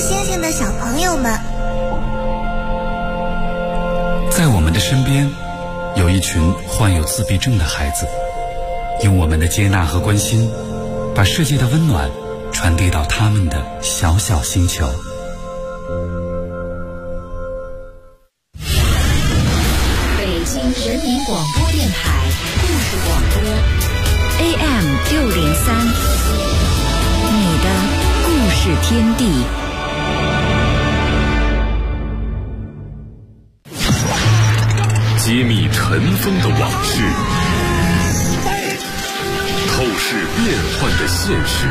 星星的小朋友们， 在我们的身边有一群患有自闭症的孩子，用我们的接纳和关心，把世界的温暖传递到他们的小小星球。 北京人民广播电台故事广播 AM603，你的故事天地。 揭秘尘封的往事，透视变幻的现实，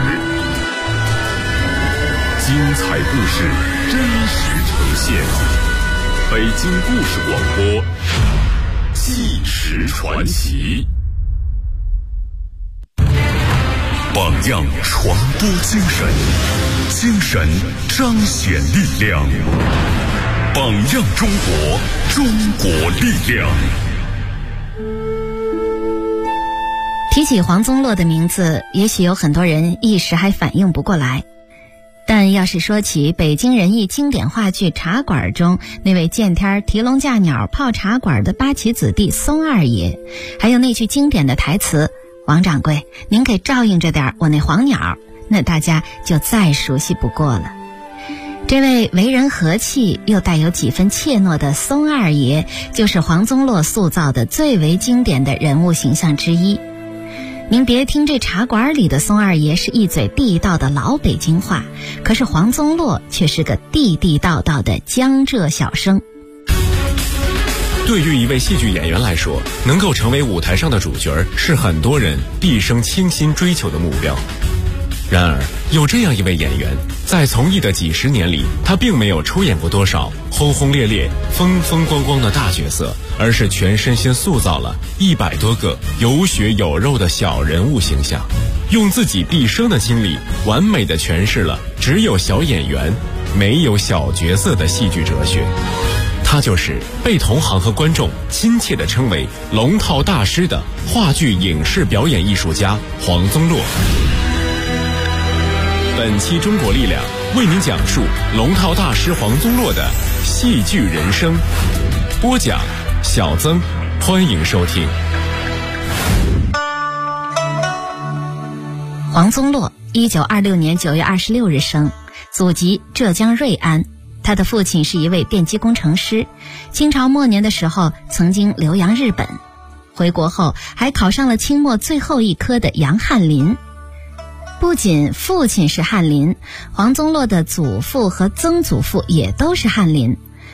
精彩故事真实呈现。北京故事广播，纪实传奇。榜样传播精神，精神彰显力量。榜样中国，中国力量。 提起黄宗洛的名字，也许有很多人一时还反应不过来，但要是说起北京人艺经典话剧《茶馆》中那位见天提笼架鸟泡茶馆的八旗子弟松二爷，还有那句经典的台词“王掌柜，您给照应着点我那黄鸟”，那大家就再熟悉不过了。这位为人和气又带有几分怯懦的松二爷，就是黄宗洛塑造的最为经典的人物形象之一。您别听这茶馆里的松二爷是一嘴地道的老北京话，可是黄宗洛却是个地地道道的江浙小生。 对于一位戏剧演员来说，能够成为舞台上的主角是很多人毕生倾心追求的目标。然而有这样一位演员，在从艺的几十年里，他并没有出演过多少轰轰烈烈风风光光的大角色，而是全身心塑造了100多个有血有肉的小人物形象，用自己毕生的精力完美地诠释了只有小演员没有小角色的戏剧哲学。他就是被同行和观众亲切地称为龙套大师的话剧影视表演艺术家黄宗洛。本期中国力量为您讲述龙套大师黄宗洛的戏剧人生，播讲小曾，欢迎收听。 黄宗洛1926年9月26日生，祖籍浙江瑞安。他的父亲是一位电机工程师，清朝末年的时候曾经留洋日本，回国后还考上了清末最后一科的洋翰林。不仅父亲是翰林，黄宗洛的祖父和曾祖父也都是翰林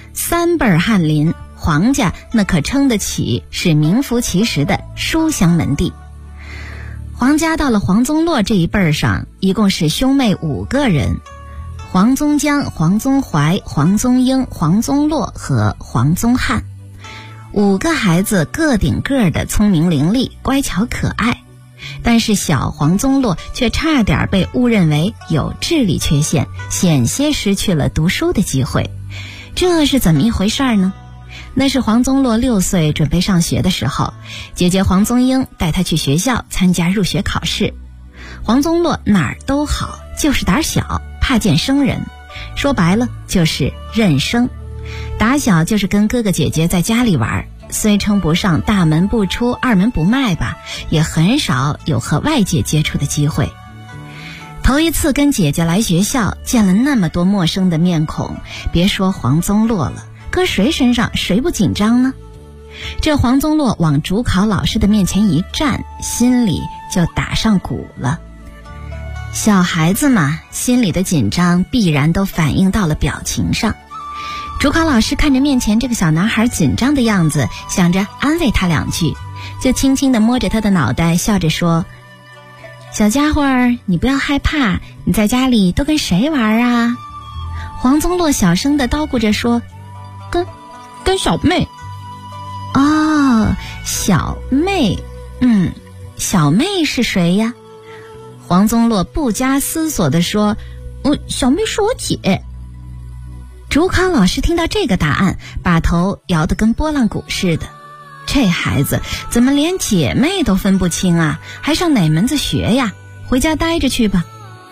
，3辈翰林，黄家那可称得起是名副其实的书香门第。黄家到了黄宗洛这一辈上，一共是兄妹5个人，黄宗江、黄宗怀、黄宗英、黄宗洛和黄宗翰。5个孩子个顶个的聪明伶俐，乖巧可爱。但是小黄宗洛却差点被误认为有智力缺陷，险些失去了读书的机会。这是怎么一回事呢？那是黄宗洛6岁准备上学的时候，姐姐黄宗英带他去学校参加入学考试。黄宗洛哪儿都好，就是胆小，怕见生人，说白了就是认生。打小就是跟哥哥姐姐在家里玩，虽称不上大门不出二门不迈吧，也很少有和外界接触的机会。头一次跟姐姐来学校，见了那么多陌生的面孔，别说黄宗洛了，搁谁身上谁不紧张呢？这黄宗洛往主考老师的面前一站，心里就打上鼓了。小孩子嘛，心里的紧张必然都反映到了表情上。主考老师看着面前这个小男孩紧张的样子，想着安慰他2句，就轻轻地摸着他的脑袋，笑着说：“小家伙儿，你不要害怕，你在家里都跟谁玩啊？”黄宗洛小声地叨咕着说：“跟小妹。”哦，小妹，小妹是谁呀？黄宗洛不加思索地说：“小妹是我姐。”主考老师听到这个答案，把头摇得跟拨浪鼓似的。这孩子怎么连姐妹都分不清啊？还上哪门子学呀？回家待着去吧。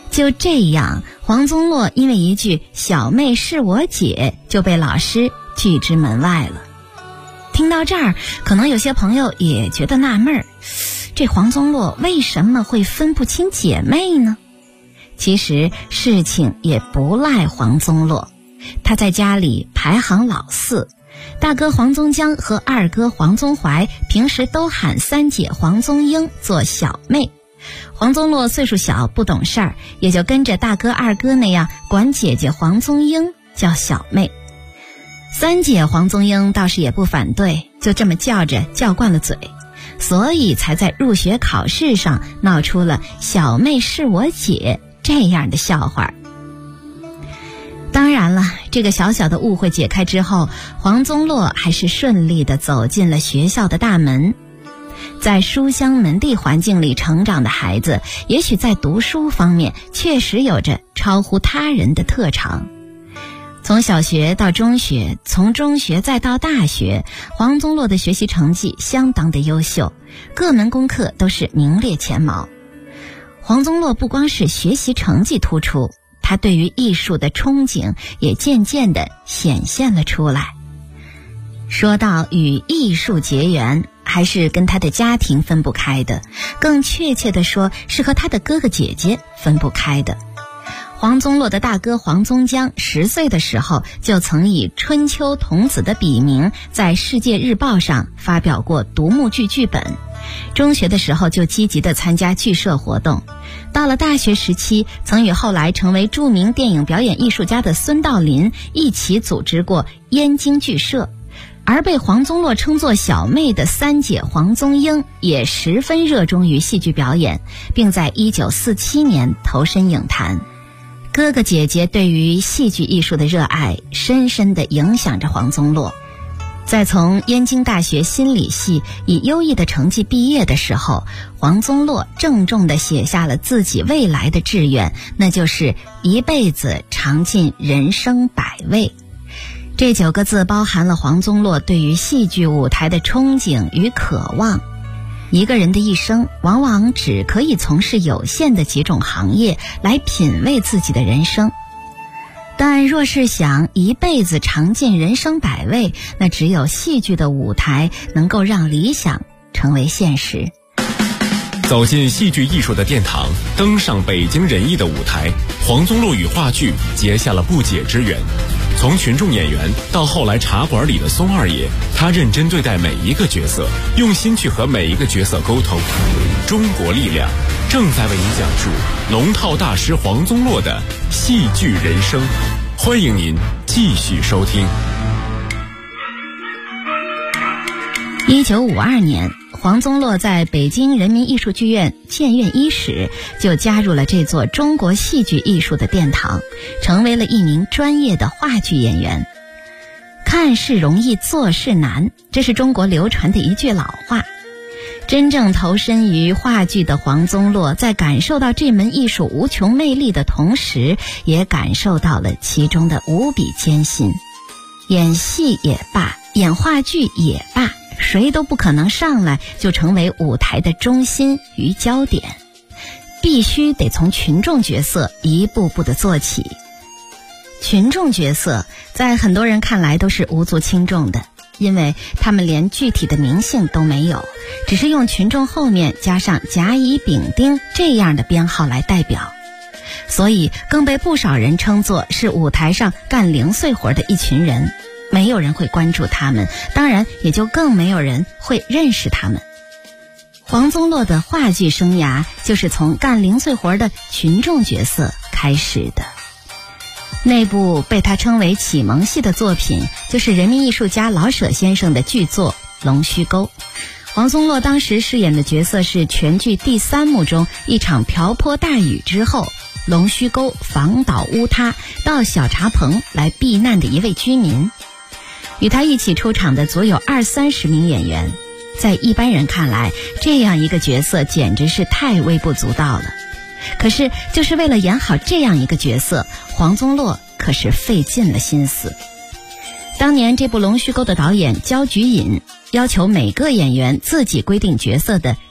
就这样，黄宗洛因为一句“小妹是我姐”就被老师拒之门外了。听到这儿，可能有些朋友也觉得纳闷儿，这黄宗洛为什么会分不清姐妹呢？其实事情也不赖黄宗洛，他在家里排行老四，大哥黄宗江和二哥黄宗怀平时都喊三姐黄宗英做小妹。黄宗洛岁数小不懂事儿，也就跟着大哥二哥那样管姐姐黄宗英叫小妹。三姐黄宗英倒是也不反对，就这么叫着叫惯了嘴，所以才在入学考试上闹出了小妹是我姐这样的笑话。当然了，这个小小的误会解开之后，黄宗洛还是顺利地走进了学校的大门。在书香门第环境里成长的孩子，也许在读书方面确实有着超乎他人的特长。从小学到中学，从中学再到大学，黄宗洛的学习成绩相当的优秀，各门功课都是名列前茅。黄宗洛不光是学习成绩突出，他对于艺术的憧憬也渐渐地显现了出来。说到与艺术结缘，还是跟他的家庭分不开的，更确切地说是和他的哥哥姐姐分不开的。黄宗洛的大哥黄宗江10岁的时候就曾以春秋童子的笔名在世界日报上发表过独幕剧剧本，中学的时候就积极地参加剧社活动，到了大学时期曾与后来成为著名电影表演艺术家的孙道临一起组织过燕京剧社，而被黄宗洛称作小妹的三姐黄宗英也十分热衷于戏剧表演，并在1947年投身影坛。哥哥姐姐对于戏剧艺术的热爱深深地影响着黄宗洛。在从燕京大学心理系以优异的成绩毕业的时候，黄宗洛郑重地写下了自己未来的志愿，那就是一辈子尝尽人生百味。这9个字包含了黄宗洛对于戏剧舞台的憧憬与渴望。一个人的一生往往只可以从事有限的几种行业来品味自己的人生，但若是想一辈子尝尽人生百味，那只有戏剧的舞台能够让理想成为现实。 走进戏剧艺术的殿堂，登上北京人艺的舞台，黄宗洛与话剧结下了不解之缘。从群众演员到后来茶馆里的松二爷，他认真对待每一个角色，用心去和每一个角色沟通。中国力量正在为您讲述龙套大师黄宗洛的戏剧人生，欢迎您继续收听。 1952年，黄宗洛在北京人民艺术剧院建院伊始就加入了这座中国戏剧艺术的殿堂，成为了一名专业的话剧演员。看事容易，做事难，这是中国流传的一句老话。真正投身于话剧的黄宗洛，在感受到这门艺术无穷魅力的同时，也感受到了其中的无比艰辛。演戏也罢，演话剧也罢，谁都不可能上来就成为舞台的中心与焦点，必须得从群众角色一步步的做起。群众角色在很多人看来都是无足轻重的，因为他们连具体的名姓都没有，只是用群众后面加上甲乙丙丁这样的编号来代表，所以更被不少人称作是舞台上干零碎活的一群人，没有人会关注他们，当然也就更没有人会认识他们。黄宗洛的话剧生涯就是从干零碎活的群众角色开始的。那部被他称为启蒙戏的作品，就是人民艺术家老舍先生的剧作《龙须沟》。黄宗洛当时饰演的角色是全剧第3幕中一场瓢泼大雨之后，龙须沟房倒屋塌，到小茶棚来避难的一位居民。与他一起出场的足有20-30名演员，在一般人看来，这样一个角色简直是太微不足道了。可是就是为了演好这样一个角色，黄宗洛可是费尽了心思。当年这部《龙须沟》的导演焦菊隐要求每个演员自己规定角色的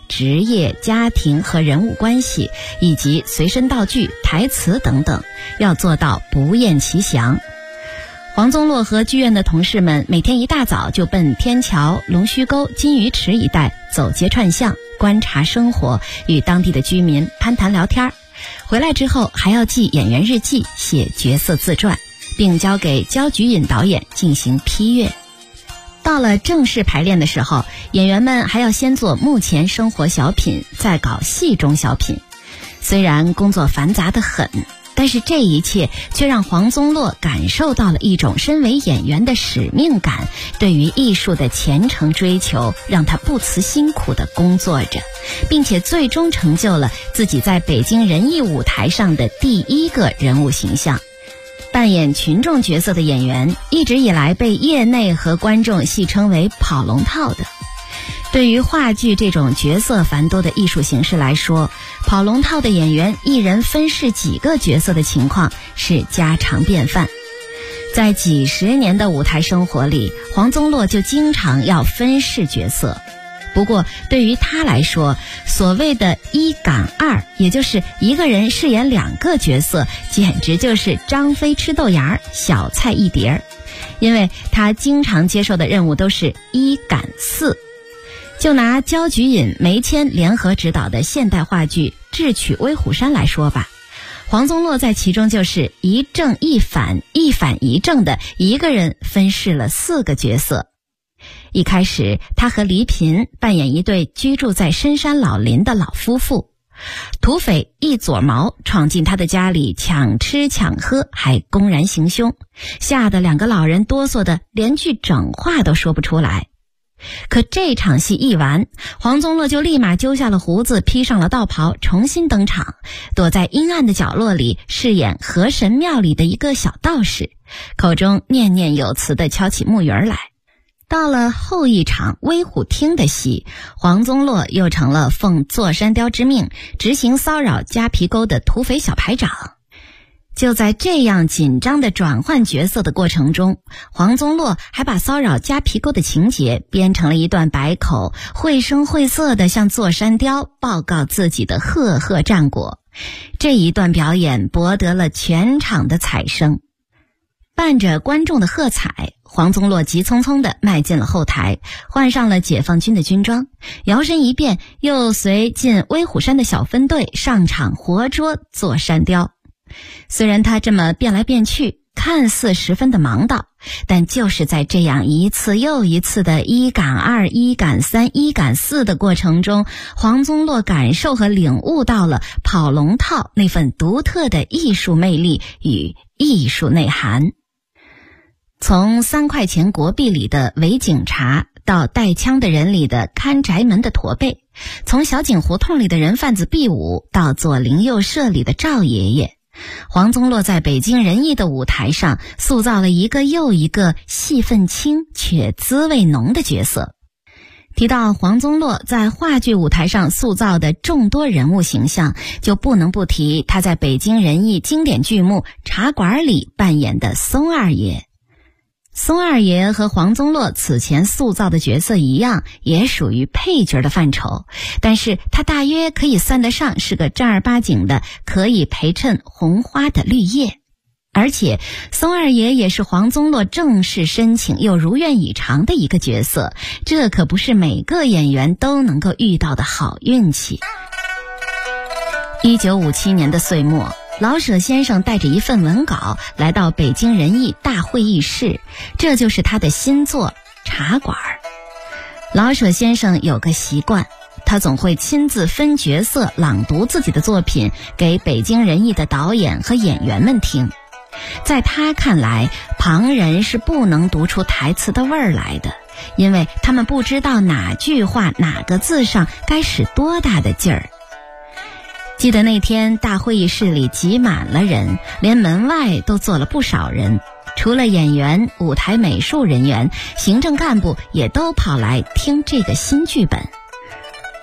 职业、家庭和人物关系，以及随身道具、台词等等，要做到不厌其详。黄宗洛和剧院的同事们每天一大早就奔天桥、龙须沟、金鱼池一带走街串巷，观察生活，与当地的居民攀谈聊天。回来之后还要记演员日记，写角色自传，并交给焦菊隐导演进行批阅。到了正式排练的时候，演员们还要先做幕前生活小品，再搞戏中小品。虽然工作繁杂得很，但是这一切却让黄宗洛感受到了一种身为演员的使命感，对于艺术的虔诚追求，让他不辞辛苦地工作着，并且最终成就了自己在北京人艺舞台上的第一个人物形象。扮演群众角色的演员一直以来被业内和观众戏称为跑龙套的。对于话剧这种角色繁多的艺术形式来说，跑龙套的演员一人分饰几个角色的情况是家常便饭。在几十年的舞台生活里，黄宗洛就经常要分饰角色。不过对于他来说，所谓的一赶二，也就是一个人饰演两个角色，简直就是张飞吃豆芽，小菜一碟。因为他经常接受的任务都是一赶四。就拿焦菊隐、梅谦联合执导的现代话剧《智取威虎山》来说吧，黄宗洛在其中就是一正一反，一反一正的一个人分饰了4个角色。一开始，他和黎平扮演一对居住在深山老林的老夫妇，土匪一撮毛闯进他的家里，抢吃抢喝，还公然行凶，吓得2个老人哆嗦的连句整话都说不出来。可这场戏一完，黄宗洛就立马揪下了胡子，披上了道袍，重新登场，躲在阴暗的角落里饰演河神庙里的一个小道士，口中念念有词地敲起木鱼来。到了后一场威虎厅的戏，黄宗洛又成了奉座山雕之命执行骚扰夹皮沟的土匪小排长。就在这样紧张的转换角色的过程中，黄宗洛还把骚扰夹皮沟的情节编成了一段白口，绘声绘色地向座山雕报告自己的赫赫战果。这一段表演博得了全场的彩声。伴着观众的喝彩，黄宗洛急匆匆地迈进了后台，换上了解放军的军装，摇身一变，又随进威虎山的小分队上场活捉座山雕。虽然他这么变来变去，看似十分的忙叨，但就是在这样一次又一次的一赶二、一赶三、一赶四的过程中，黄宗洛感受和领悟到了跑龙套那份独特的艺术魅力与艺术内涵。从3块钱国币里的伪警察，到带枪的人里的看宅门的驼背，从小井胡同里的人贩子毕武，到左邻右舍里的赵爷爷，黄宗洛在北京人艺的舞台上塑造了一个又一个戏份轻却滋味浓的角色。提到黄宗洛在话剧舞台上塑造的众多人物形象，就不能不提他在北京人艺经典剧目《茶馆》里扮演的松二爷。松二爷和黄宗洛此前塑造的角色一样，也属于配角的范畴，但是他大约可以算得上是个正儿八经的可以陪衬红花的绿叶。而且松二爷也是黄宗洛正式申请又如愿以偿的一个角色，这可不是每个演员都能够遇到的好运气。1957年的岁末，老舍先生带着一份文稿来到北京人艺大会议室，这就是他的新作《茶馆》。老舍先生有个习惯，他总会亲自分角色朗读自己的作品给北京人艺的导演和演员们听。在他看来，旁人是不能读出台词的味儿来的，因为他们不知道哪句话哪个字上该使多大的劲儿。记得那天大会议室里挤满了人，连门外都坐了不少人，除了演员、舞台美术人员、行政干部也都跑来听这个新剧本。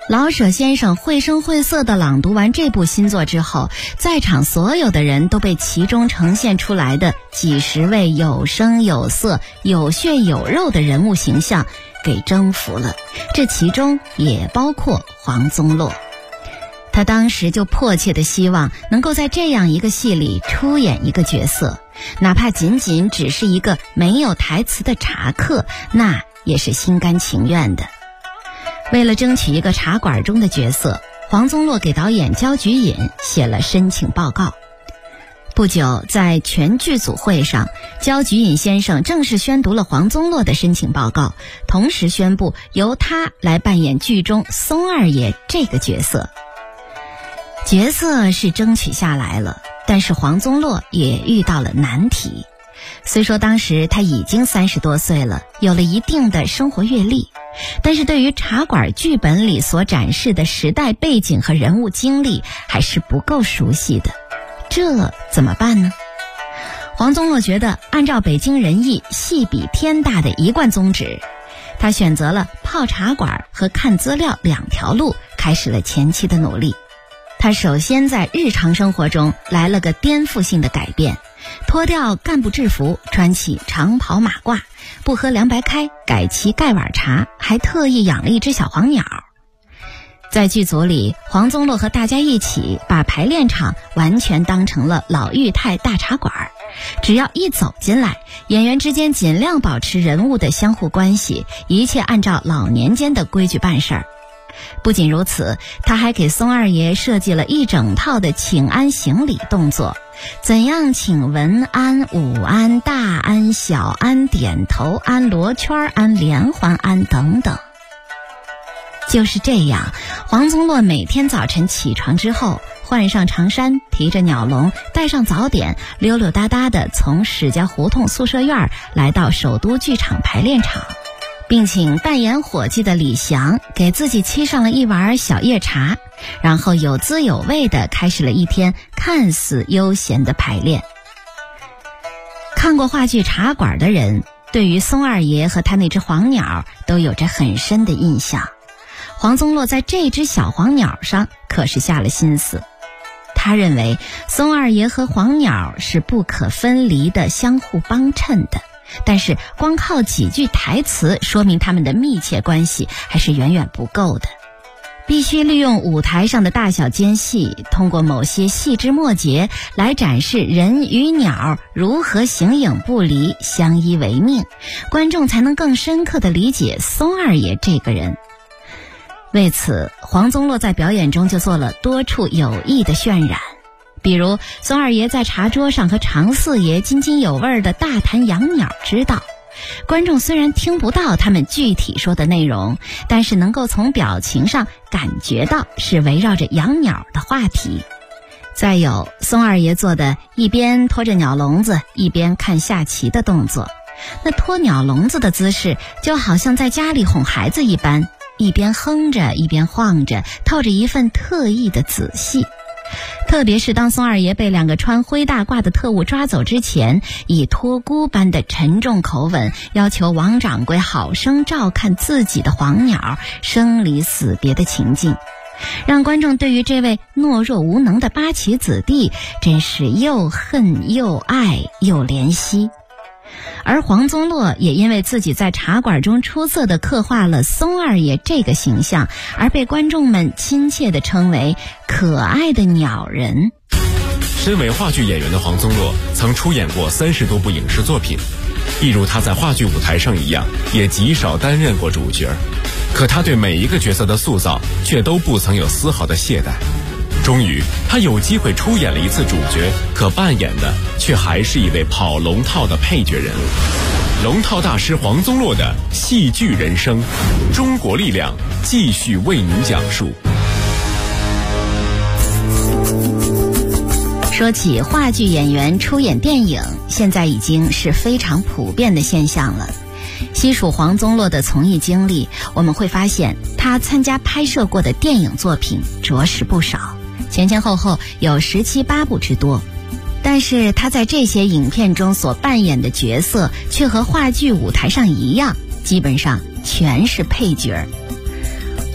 老舍先生绘声绘色地朗读完这部新作之后，在场所有的人都被其中呈现出来的几十位有声有色、有血有肉的人物形象给征服了，这其中也包括黄宗洛。他当时就迫切地希望能够在这样一个戏里出演一个角色，哪怕仅仅只是一个没有台词的茶客，那也是心甘情愿的。为了争取一个茶馆中的角色，黄宗洛给导演焦菊隐写了申请报告。不久，在全剧组会上，焦菊隐先生正式宣读了黄宗洛的申请报告，同时宣布由他来扮演剧中松二爷这个角色。角色是争取下来了，但是黄宗洛也遇到了难题。虽说当时他已经30多岁了，有了一定的生活阅历，但是对于茶馆剧本里所展示的时代背景和人物经历还是不够熟悉的。这怎么办呢？黄宗洛觉得按照北京人艺戏比天大的一贯宗旨，他选择了泡茶馆和看资料2条路，开始了前期的努力。他首先在日常生活中来了个颠覆性的改变，脱掉干部制服，穿起长袍马褂，不喝凉白开，改沏盖碗茶，还特意养了一只小黄鸟。在剧组里，黄宗洛和大家一起把排练场完全当成了老裕泰大茶馆，只要一走进来，演员之间尽量保持人物的相互关系，一切按照老年间的规矩办事儿。不仅如此，他还给松二爷设计了一整套的请安行礼动作，怎样请文安、武安、大安、小安、点头安、罗圈安、连环安等等。就是这样，黄宗洛每天早晨起床之后，换上长衫，提着鸟笼，带上早点，溜溜达达地从史家胡同宿舍院来到首都剧场排练场，并请扮演伙计的李翔给自己沏上了一碗小叶茶，然后有滋有味地开始了一天看似悠闲的排练。看过话剧《茶馆》的人，对于松二爷和他那只黄鸟都有着很深的印象。黄宗洛在这只小黄鸟上可是下了心思，他认为松二爷和黄鸟是不可分离的相互帮衬的，但是光靠几句台词说明他们的密切关系还是远远不够的，必须利用舞台上的大小间隙，通过某些细枝末节来展示人与鸟如何形影不离，相依为命，观众才能更深刻地理解松二爷这个人。为此，黄宗洛在表演中就做了多处有意的渲染，比如松二爷在茶桌上和常四爷津津有味地大谈养鸟之道，观众虽然听不到他们具体说的内容，但是能够从表情上感觉到是围绕着养鸟的话题。再有松二爷做的一边拖着鸟笼子一边看下棋的动作，那拖鸟笼子的姿势就好像在家里哄孩子一般，一边哼着一边晃着，透着一份特意的仔细。特别是当松二爷被2个穿灰大褂的特务抓走之前，以托孤般的沉重口吻要求王掌柜好生照看自己的黄鸟，生离死别的情境，让观众对于这位懦弱无能的八旗子弟真是又恨又爱又怜惜。而黄宗洛也因为自己在茶馆中出色地刻画了松二爷这个形象，而被观众们亲切地称为可爱的鸟人。 身为话剧演员的黄宗洛曾出演过30多部影视作品，一如他在话剧舞台上一样，也极少担任过主角，可他对每一个角色的塑造却都不曾有丝毫的懈怠。终于他有机会出演了一次主角，可扮演的却还是一位跑龙套的配角人物。龙套大师黄宗洛的戏剧人生，中国力量继续为您讲述。 说起话剧演员出演电影，现在已经是非常普遍的现象了。细数黄宗洛的从艺经历，我们会发现他参加拍摄过的电影作品着实不少，前前后后有17、18部之多。但是他在这些影片中所扮演的角色却和话剧舞台上一样，基本上全是配角。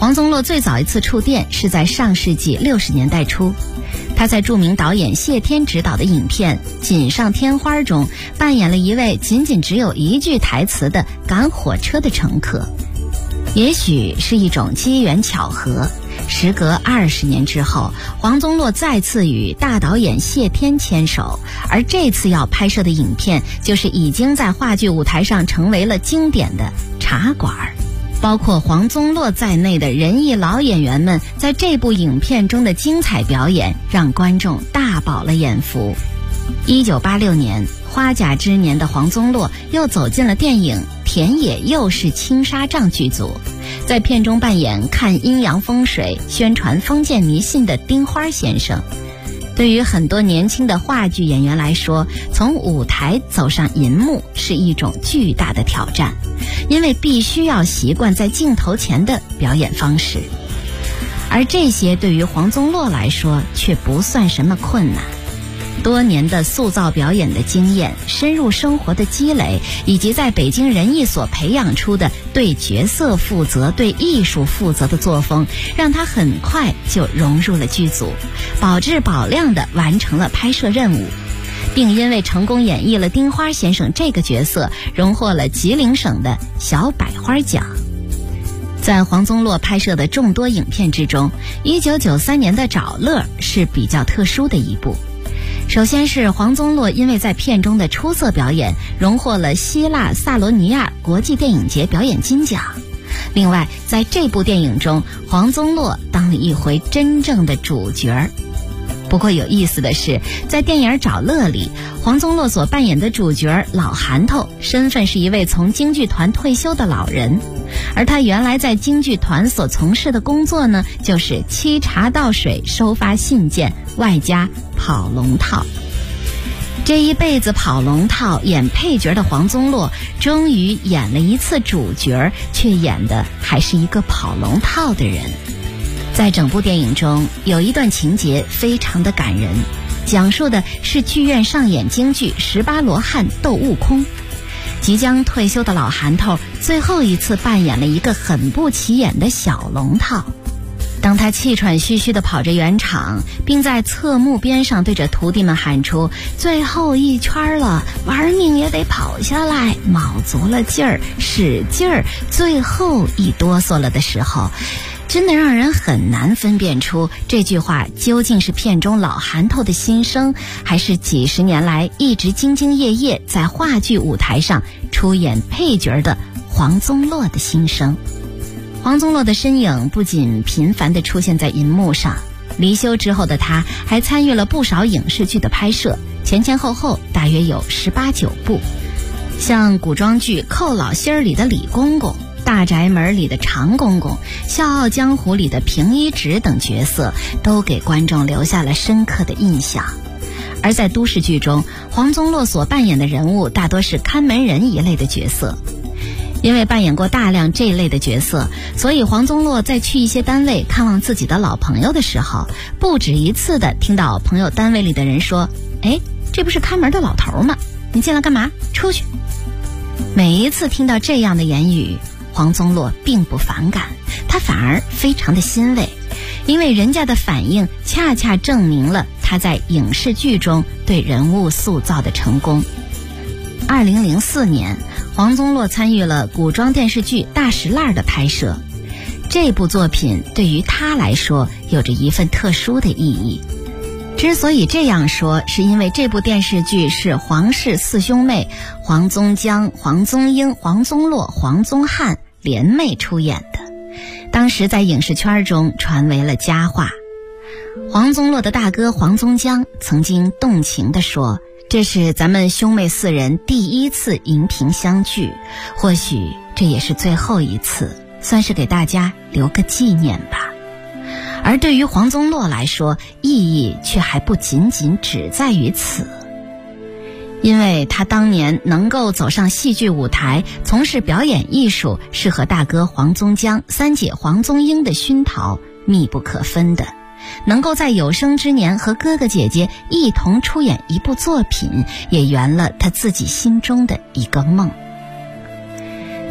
黄宗洛最早一次触电是在上世纪60年代初，他在著名导演谢天执导的影片《锦上添花》中扮演了一位仅只有一句台词的赶火车的乘客。也许是一种机缘巧合，时隔20年之后，黄宗洛再次与大导演谢天牵手，而这次要拍摄的影片就是已经在话剧舞台上成为了经典的《茶馆》。包括黄宗洛在内的仁义老演员们在这部影片中的精彩表演，让观众大饱了眼福。1986年，花甲之年的黄宗洛又走进了电影《田野又是青纱帐》剧组，在片中扮演看阴阳风水、宣传封建迷信的丁花先生。对于很多年轻的话剧演员来说，从舞台走上银幕是一种巨大的挑战，因为必须要习惯在镜头前的表演方式。而这些对于黄宗洛来说却不算什么困难。多年的塑造表演的经验、深入生活的积累，以及在北京人艺所培养出的对角色负责、对艺术负责的作风，让他很快就融入了剧组，保质保量地完成了拍摄任务，并因为成功演绎了丁花先生这个角色，荣获了吉林省的小百花奖。在黄宗洛拍摄的众多影片之中，1993年的《找乐》是比较特殊的一部。首先是黄宗洛因为在片中的出色表演，荣获了希腊萨罗尼亚国际电影节表演金奖。另外，在这部电影中，黄宗洛当了一回真正的主角。不过有意思的是，在电影《找乐》里，黄宗洛所扮演的主角老韩头，身份是一位从京剧团退休的老人，而他原来在京剧团所从事的工作呢，就是沏茶倒水、收发信件，外加跑龙套。这一辈子跑龙套演配角的黄宗洛，终于演了一次主角，却演的还是一个跑龙套的人。在整部电影中，有一段情节非常的感人，讲述的是剧院上演京剧18罗汉斗悟空。即将退休的老韩头最后一次扮演了一个很不起眼的小龙套。当他气喘吁吁地跑着圆场，并在侧幕边上对着徒弟们喊出最后一圈了，玩命也得跑下来，卯足了劲儿，使劲儿，最后一哆嗦了的时候，真的让人很难分辨出这句话究竟是片中老韩头的心声，还是几十年来一直兢兢业业在话剧舞台上出演配角的黄宗洛的心声。黄宗洛的身影不仅频繁地出现在银幕上，离休之后的他还参与了不少影视剧的拍摄，前后大约有18、19部。像古装剧《寇老心儿》里的李公公，大宅门里的常公公，笑傲江湖里的平一直等角色，都给观众留下了深刻的印象。而在都市剧中，黄宗洛所扮演的人物大多是看门人一类的角色。因为扮演过大量这一类的角色，所以黄宗洛在去一些单位看望自己的老朋友的时候，不止一次的听到朋友单位里的人说，哎，这不是看门的老头吗？你进来干嘛？出去。每一次听到这样的言语，黄宗洛并不反感，他反而非常的欣慰，因为人家的反应恰恰证明了他在影视剧中对人物塑造的成功。2004年，黄宗洛参与了古装电视剧《大石烂》的拍摄。这部作品对于他来说有着一份特殊的意义。之所以这样说，是因为这部电视剧是黄氏四兄妹黄宗江、黄宗英、黄宗洛、黄宗汉联袂出演的，当时在影视圈中传为了佳话。黄宗洛的大哥黄宗江曾经动情地说，这是咱们兄妹4人第一次荧屏相聚，或许这也是最后一次，算是给大家留个纪念吧。而对于黄宗洛来说，意义却还不仅仅只在于此。因为他当年能够走上戏剧舞台，从事表演艺术，是和大哥黄宗江、三姐黄宗英的熏陶密不可分的。能够在有生之年和哥哥姐姐一同出演一部作品，也圆了他自己心中的一个梦。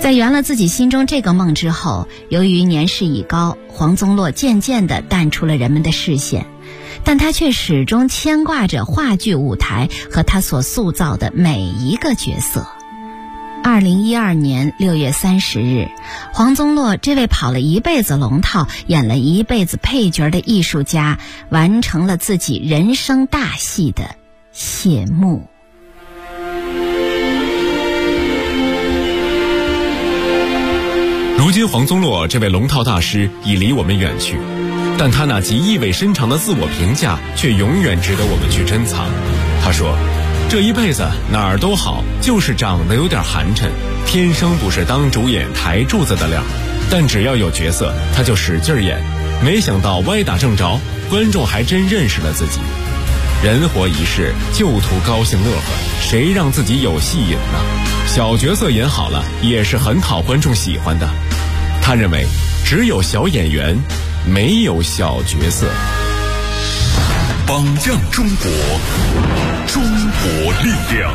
在圆了自己心中这个梦之后，由于年事已高，黄宗洛渐渐地淡出了人们的视线，但他却始终牵挂着话剧舞台和他所塑造的每一个角色。2012年6月30日，黄宗洛这位跑了一辈子龙套、演了一辈子配角的艺术家，完成了自己人生大戏的谢幕。 如今黄宗洛这位龙套大师已离我们远去，但他那极意味深长的自我评价却永远值得我们去珍藏。他说，这一辈子哪儿都好，就是长得有点寒碜，天生不是当主演台柱子的料，但只要有角色他就使劲演，没想到歪打正着，观众还真认识了自己。人活一世，就图高兴乐呵，谁让自己有戏瘾呢？小角色演好了也是很讨观众喜欢的。他认为只有小演员，没有小角色。 榜样中国，中国力量。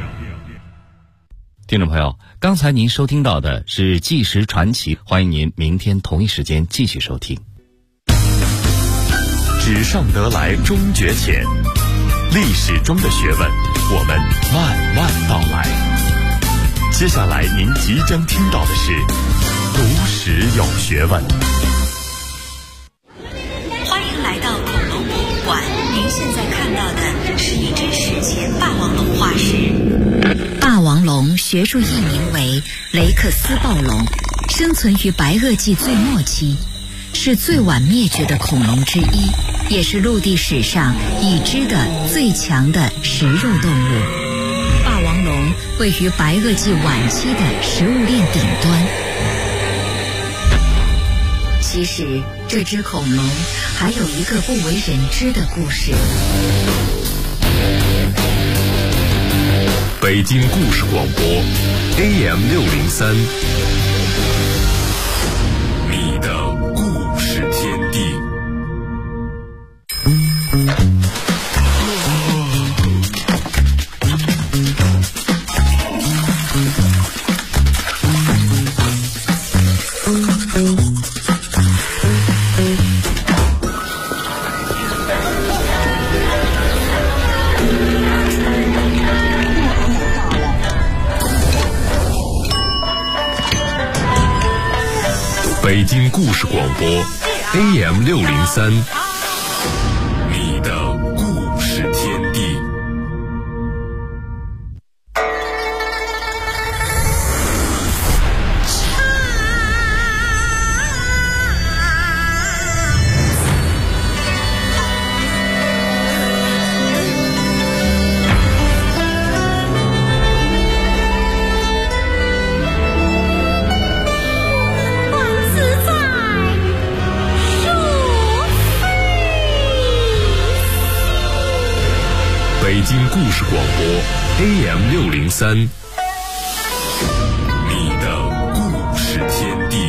听众朋友，刚才您收听到的是纪实传奇，欢迎您明天同一时间继续收听。 纸上得来终觉浅，历史中的学问，我们慢慢道来。接下来您即将听到的是读史有学问。 欢迎来到恐龙博物馆，您现在看到的是一只史前霸王龙化石。霸王龙学术译名为雷克斯暴龙，生存于白垩纪最末期，是最晚灭绝的恐龙之一，也是陆地史上已知的最强的食肉动物。霸王龙位于白垩纪晚期的食物链顶端。其实这只恐龙还有一个不为人知的故事。 北京故事广播 AM603， 你的故事天地。北京故事广播 AM603， 你的故事天地。北京故事广播 AM603， 你的故事天地。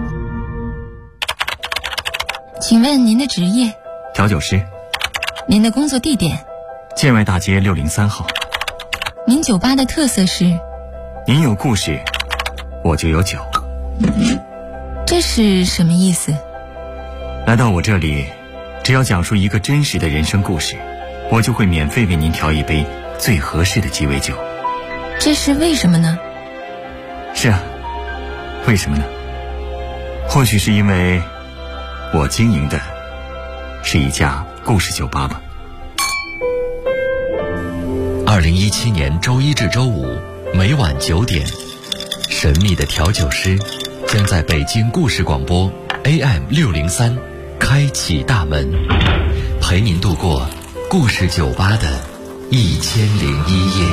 请问您的职业？ 调酒师。 您的工作地点？ 建外大街603号。 您酒吧的特色是？ 您有故事，我就有酒。 这是什么意思？ 来到我这里，只要讲述一个真实的人生故事，我就会免费为您调一杯最合适的鸡尾酒。 这是为什么呢？ 是啊，为什么呢？或许是因为我经营的是一家故事酒吧吧。 2017年周一至周五每晚9点，神秘的调酒师将在北京故事广播 AM603 开启大门，陪您度过故事酒吧的1001夜。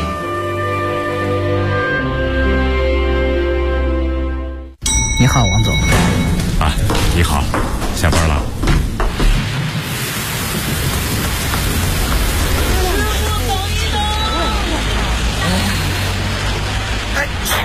你好，王总。 啊，你好，下班了。